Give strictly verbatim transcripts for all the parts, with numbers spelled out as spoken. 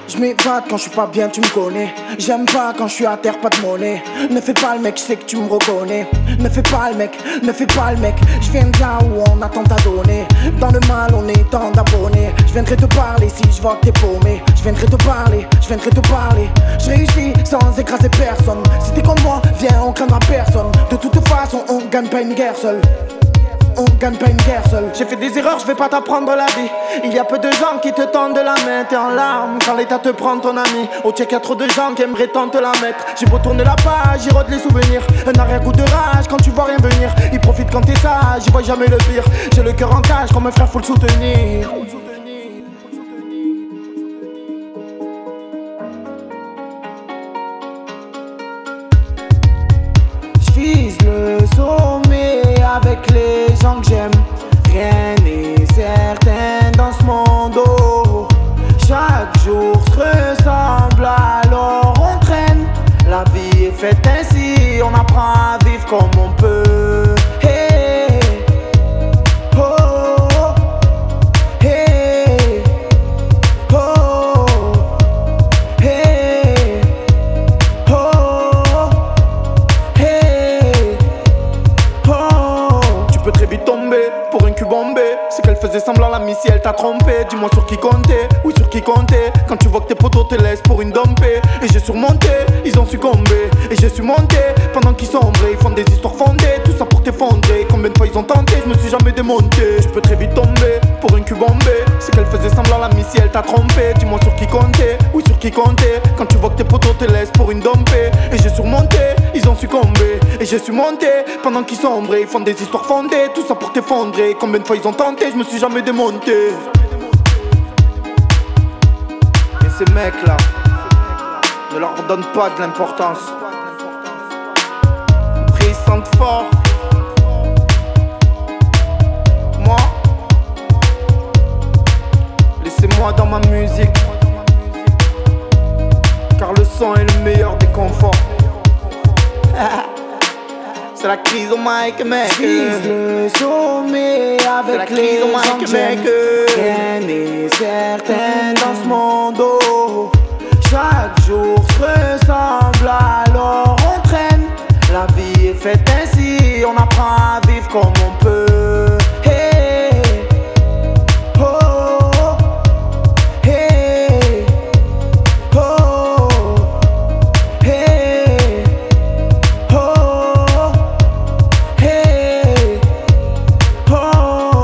Je m'évade quand je suis pas bien, tu me connais. J'aime pas quand je suis à terre, pas de monnaie. Ne fais pas le mec, je sais que tu me reconnais. Ne fais pas le mec, ne fais pas le mec. Je viens de là où on attend à donner. Dans le mal, on est tant d'abonnés. Je viendrai te parler si je vois que t'es paumé. Je viendrai te parler, je viendrai te parler. Je réussis sans écraser personne. Si t'es comme moi, viens, on craindra personne. De toute façon, on gagne pas une guerre seule. On gagne pas une guerre seule. J'ai fait des erreurs, je vais pas t'apprendre la vie. Il y a peu de gens qui te tendent la main. T'es en larmes quand l'état te prend ton ami. Au check y'a trop de gens qui aimeraient tant te la mettre. J'ai beau tourner la page, j'y rôde les souvenirs. Un arrière-goût de rage quand tu vois rien venir. Ils profitent quand t'es sage, j'y vois jamais le pire. J'ai le cœur en cage, comme un frère faut le soutenir. J'vise le sommet avec les gens que j'aime. Rien n'est certain dans ce monde. Oh. Chaque jour se ressemble, alors on traîne. La vie est faite ainsi, on apprend à vivre comme on peut. Hey. Oh. Hey. Oh. Hey. Oh. Hey. Oh. Tu peux très vite tomber pour un cul bombé. C'est qu'elle faisait semblant la miss si elle t'a trompé. Dis-moi sur qui compter, oui sur qui compter. Quand tu vois que tes potos te laissent pour une dompée. Et j'ai surmonté, ils ont succombé. Et j'ai su monter pendant qu'ils sombraient. Ils font des histoires fondées, tout ça pour t'effondrer. Combien de fois ils ont tenté, je me suis jamais démonté. Tu peux très vite tomber pour un cul bombé. C'est qu'elle faisait semblant la miss si elle t'a trompé. Dis-moi sur qui compter, oui sur qui compter. Quand tu vois que tes potos te laissent pour une dompée. Et j'ai surmonté, ils ont succombé. Et j'ai su monter pendant qu'ils sombraient. Ils font des histoires fondées, tout ça pour t'effondrer. Combien de fois ils ont tenté, je me suis jamais démonté. Et ces mecs là, ne leur donne pas de l'importance. Après ils sentent fort. Moi, laissez-moi dans ma musique. Car le son est le meilleur des conforts. C'est la crise au mic, mec. J'vise le sommet avec les gens que j'aime. Rien n'est certain dans ce monde. Oh. Chaque jour se ressemble, alors on traîne. La vie est faite ainsi, on apprend à vivre comme on peut. Hey. Oh. Hey. Oh. Hey. Oh. Hey. Oh.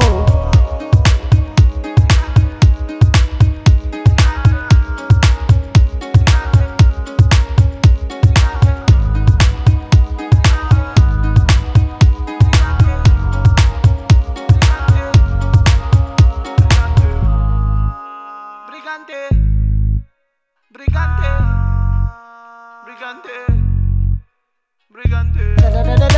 Brigante, brigante, brigante, brigante.